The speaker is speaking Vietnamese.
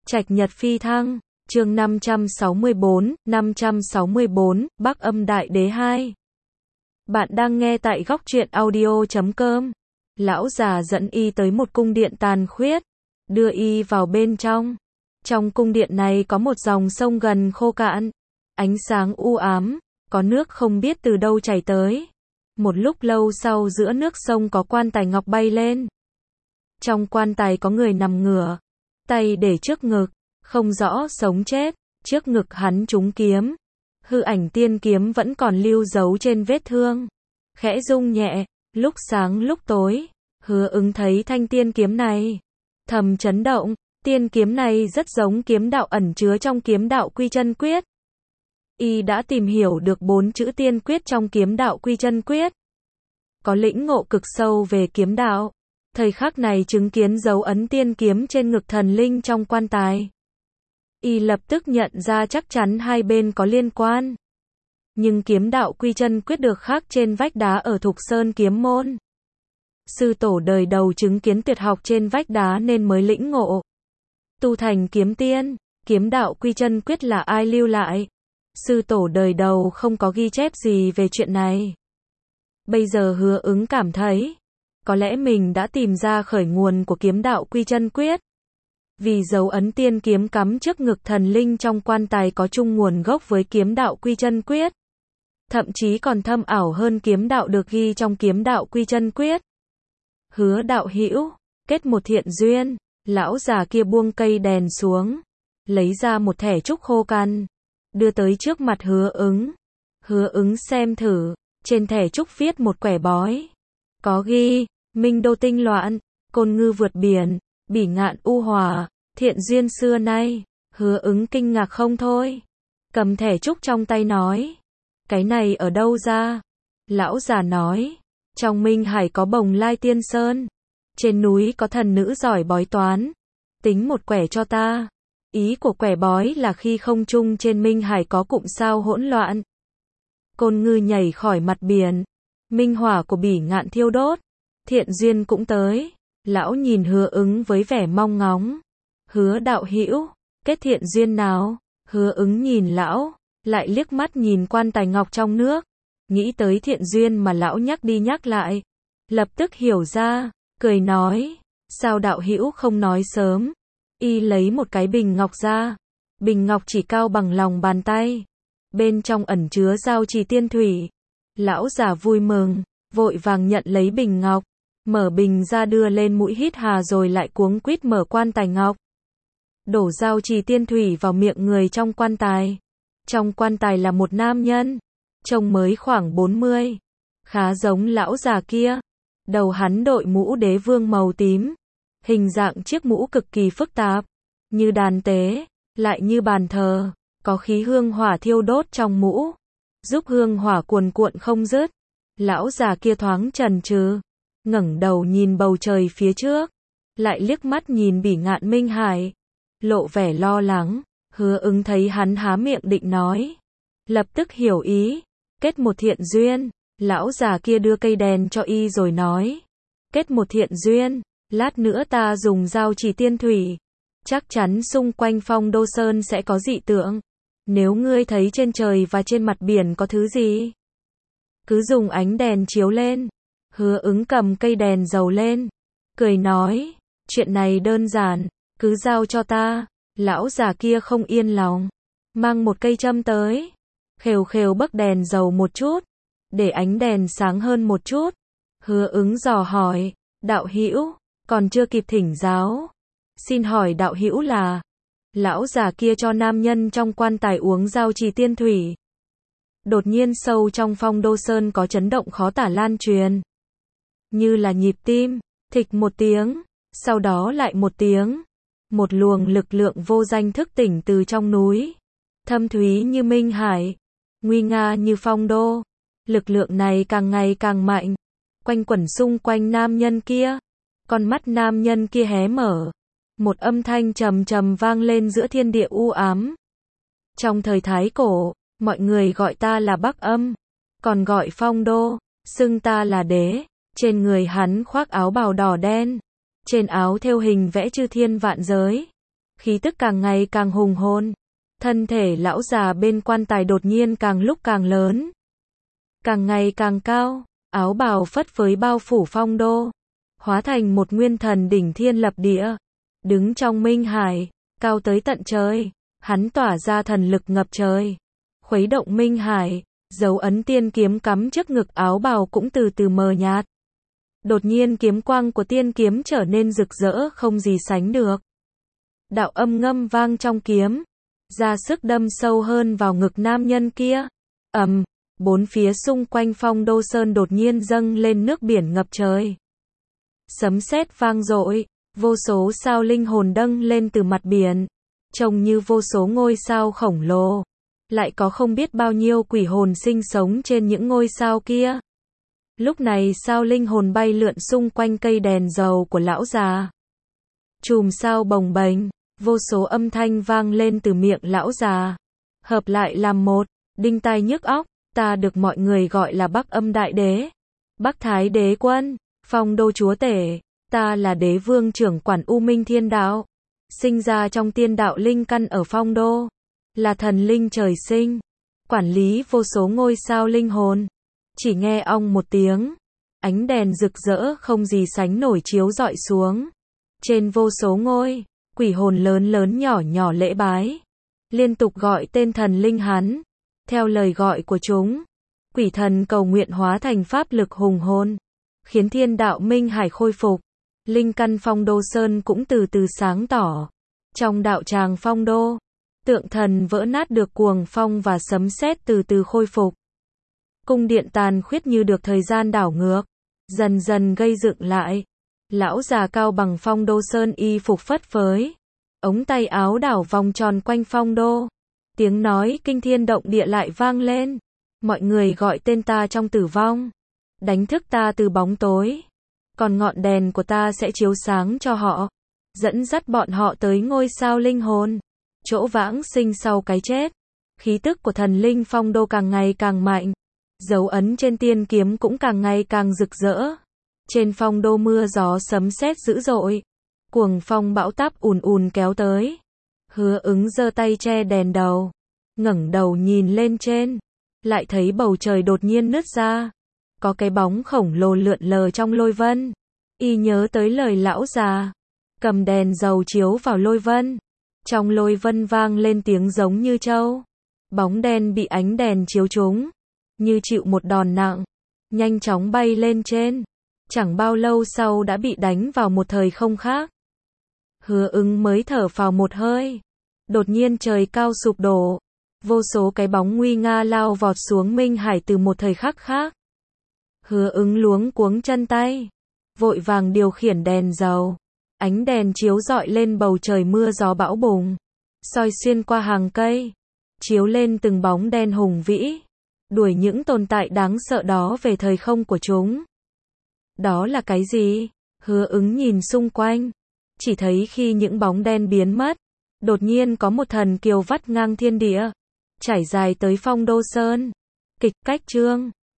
Trạch Nhật Phi Thăng, chương 564, Bắc Âm Đại Đế 2. Bạn đang nghe tại góc truyện audio.com. Lão già dẫn y tới một cung điện tàn khuyết, đưa y vào bên trong. Trong cung điện này có một dòng sông gần khô cạn, ánh sáng u ám, có nước không biết từ đâu chảy tới. Một lúc lâu sau giữa nước sông có quan tài ngọc bay lên. Trong quan tài có người nằm ngửa, tay để trước ngực, không rõ sống chết, trước ngực hắn trúng kiếm. Hư ảnh tiên kiếm vẫn còn lưu dấu trên vết thương, khẽ rung nhẹ, lúc sáng lúc tối. Hứa Ứng thấy thanh tiên kiếm này, thầm chấn động, tiên kiếm này rất giống kiếm đạo ẩn chứa trong kiếm đạo Quy Chân Quyết. Y đã tìm hiểu được 4 chữ tiên quyết trong kiếm đạo Quy Chân Quyết, có lĩnh ngộ cực sâu về kiếm đạo. Thời khắc này chứng kiến dấu ấn tiên kiếm trên ngực thần linh trong quan tài, y lập tức nhận ra chắc chắn hai bên có liên quan. Nhưng kiếm đạo Quy Chân Quyết được khắc trên vách đá ở Thục Sơn kiếm môn. Sư tổ đời đầu chứng kiến tuyệt học trên vách đá nên mới lĩnh ngộ, tu thành kiếm tiên. Kiếm đạo Quy Chân Quyết là ai lưu lại? Sư tổ đời đầu không có ghi chép gì về chuyện này. Bây giờ Hứa Ứng cảm thấy, có lẽ mình đã tìm ra khởi nguồn của kiếm đạo Quy Chân Quyết. Vì dấu ấn tiên kiếm cắm trước ngực thần linh trong quan tài có chung nguồn gốc với kiếm đạo Quy Chân Quyết. Thậm chí còn thâm ảo hơn kiếm đạo được ghi trong kiếm đạo Quy Chân Quyết. Hứa đạo hữu, kết một thiện duyên. Lão già kia buông cây đèn xuống, lấy ra một thẻ trúc khô cằn, đưa tới trước mặt Hứa Ứng. Hứa Ứng xem thử, trên thẻ trúc viết một quẻ bói. Có ghi, Minh Đô tinh loạn, Côn Ngư vượt biển, Bỉ Ngạn u hỏa, thiện duyên xưa nay. Hứa Ứng kinh ngạc không thôi, cầm thẻ trúc trong tay nói, cái này ở đâu ra? Lão già nói, trong Minh Hải có Bồng Lai Tiên Sơn, trên núi có thần nữ giỏi bói toán, tính một quẻ cho ta. Ý của quẻ bói là khi không trung trên Minh Hải có cụm sao hỗn loạn, Côn Ngư nhảy khỏi mặt biển, minh hỏa của Bỉ Ngạn thiêu đốt, thiện duyên cũng tới. Lão nhìn Hứa Ứng với vẻ mong ngóng. Hứa đạo hữu, kết thiện duyên nào? Hứa Ứng nhìn lão, lại liếc mắt nhìn quan tài ngọc trong nước, nghĩ tới thiện duyên mà lão nhắc đi nhắc lại, lập tức hiểu ra, cười nói, sao đạo hữu không nói sớm? Y lấy một cái bình ngọc ra, bình ngọc chỉ cao bằng lòng bàn tay, bên trong ẩn chứa giao trì tiên thủy. Lão già vui mừng, vội vàng nhận lấy bình ngọc, mở bình ra đưa lên mũi hít hà rồi lại cuống quýt mở quan tài ngọc, đổ giao trì tiên thủy vào miệng người trong quan tài. Trong quan tài là một nam nhân, trông mới khoảng 40, khá giống lão già kia. Đầu hắn đội mũ đế vương màu tím, hình dạng chiếc mũ cực kỳ phức tạp, như đàn tế, lại như bàn thờ, có khí hương hỏa thiêu đốt trong mũ, giúp hương hỏa cuồn cuộn không dứt. Lão già kia thoáng chần chừ, ngẩng đầu nhìn bầu trời phía trước, lại liếc mắt nhìn Bỉ Ngạn Minh Hải, lộ vẻ lo lắng. Hứa Ứng thấy hắn há miệng định nói, lập tức hiểu ý, kết một thiện duyên. Lão già kia đưa cây đèn cho y rồi nói, kết một thiện duyên, lát nữa ta dùng giao trì tiên thủy, chắc chắn xung quanh Phong Đô Sơn sẽ có dị tượng. Nếu ngươi thấy trên trời và trên mặt biển có thứ gì, cứ dùng ánh đèn chiếu lên. Hứa Ứng cầm cây đèn dầu lên, cười nói, chuyện này đơn giản, cứ giao cho ta. Lão già kia không yên lòng, mang một cây châm tới, khều khều bấc đèn dầu một chút, để ánh đèn sáng hơn một chút. Hứa Ứng dò hỏi, đạo hữu, còn chưa kịp thỉnh giáo, xin hỏi đạo hữu là? Lão già kia cho nam nhân trong quan tài uống giao trì tiên thủy. Đột nhiên sâu trong Phong Đô Sơn có chấn động khó tả lan truyền, như là nhịp tim, thịch một tiếng, sau đó lại một tiếng. Một luồng lực lượng vô danh thức tỉnh từ trong núi, thâm thúy như Minh Hải, nguy nga như Phong Đô. Lực lượng này càng ngày càng mạnh, quanh quẩn xung quanh nam nhân kia. Con mắt nam nhân kia hé mở, một âm thanh trầm trầm vang lên giữa thiên địa u ám. Trong thời Thái Cổ, mọi người gọi ta là Bắc Âm, còn gọi Phong Đô, xưng ta là đế. Trên người hắn khoác áo bào đỏ đen, trên áo thêu hình vẽ chư thiên vạn giới, khí tức càng ngày càng hùng hồn. Thân thể lão già bên quan tài đột nhiên càng lúc càng lớn, càng ngày càng cao, áo bào phất phới bao phủ phong đô, hóa thành một nguyên thần đỉnh thiên lập địa, đứng trong minh hải, cao tới tận trời, hắn tỏa ra thần lực ngập trời, khuấy động minh hải, dấu ấn tiên kiếm cắm trước ngực áo bào cũng từ từ mờ nhạt. Đột nhiên kiếm quang của tiên kiếm trở nên rực rỡ không gì sánh được. Đạo âm ngâm vang trong kiếm, ra sức đâm sâu hơn vào ngực nam nhân kia. Bốn phía xung quanh phong đô sơn đột nhiên dâng lên nước biển ngập trời. Sấm sét vang dội, vô số sao linh hồn dâng lên từ mặt biển, trông như vô số ngôi sao khổng lồ. Lại có không biết bao nhiêu quỷ hồn sinh sống trên những ngôi sao kia. Lúc này sao linh hồn bay lượn xung quanh cây đèn dầu của lão già. Chùm sao bồng bềnh, vô số âm thanh vang lên từ miệng lão già, hợp lại làm một, đinh tai nhức óc. Ta được mọi người gọi là Bắc Âm Đại Đế, Bắc Thái Đế Quân, Phong Đô Chúa Tể. Ta là đế vương trưởng quản U Minh Thiên Đạo, sinh ra trong tiên đạo linh căn ở Phong Đô, là thần linh trời sinh, quản lý vô số ngôi sao linh hồn. Chỉ nghe ong một tiếng, ánh đèn rực rỡ không gì sánh nổi chiếu rọi xuống. Trên vô số ngôi, quỷ hồn lớn lớn nhỏ nhỏ lễ bái, liên tục gọi tên thần linh hắn. Theo lời gọi của chúng, quỷ thần cầu nguyện hóa thành pháp lực hùng hồn, khiến thiên đạo minh hải khôi phục. Linh căn Phong Đô Sơn cũng từ từ sáng tỏ. Trong đạo tràng Phong Đô, tượng thần vỡ nát được cuồng phong và sấm sét từ từ khôi phục. Cung điện tàn khuyết như được thời gian đảo ngược, dần dần gây dựng lại. Lão già cao bằng Phong Đô Sơn y phục phất phới, ống tay áo đảo vòng tròn quanh Phong Đô. Tiếng nói kinh thiên động địa lại vang lên. Mọi người gọi tên ta trong tử vong, đánh thức ta từ bóng tối. Còn ngọn đèn của ta sẽ chiếu sáng cho họ, dẫn dắt bọn họ tới ngôi sao linh hồn, chỗ vãng sinh sau cái chết. Khí tức của thần linh Phong Đô càng ngày càng mạnh, dấu ấn trên tiên kiếm cũng càng ngày càng rực rỡ. Trên Phong Đô mưa gió sấm sét dữ dội, cuồng phong bão táp ùn ùn kéo tới. Hứa Ứng giơ tay che đèn đầu, ngẩng đầu nhìn lên trên, lại thấy bầu trời đột nhiên nứt ra, có cái bóng khổng lồ lượn lờ trong lôi vân. Y nhớ tới lời lão già, cầm đèn dầu chiếu vào lôi vân, trong lôi vân vang lên tiếng giống như trâu. Bóng đen bị ánh đèn chiếu trúng, như chịu một đòn nặng, nhanh chóng bay lên trên, chẳng bao lâu sau đã bị đánh vào một thời không khác. Hứa Ứng mới thở phào một hơi, đột nhiên trời cao sụp đổ, vô số cái bóng nguy nga lao vọt xuống minh hải từ một thời khắc khác. Hứa Ứng luống cuống chân tay, vội vàng điều khiển đèn dầu, ánh đèn chiếu rọi lên bầu trời mưa gió bão bùng, soi xuyên qua hàng cây, chiếu lên từng bóng đen hùng vĩ, đuổi những tồn tại đáng sợ đó về thời không của chúng. Đó là cái gì? Hứa Ứng nhìn xung quanh, chỉ thấy khi những bóng đen biến mất, đột nhiên có một thần kiều vắt ngang thiên địa, trải dài tới Phong Đô Sơn. Kịch cách chương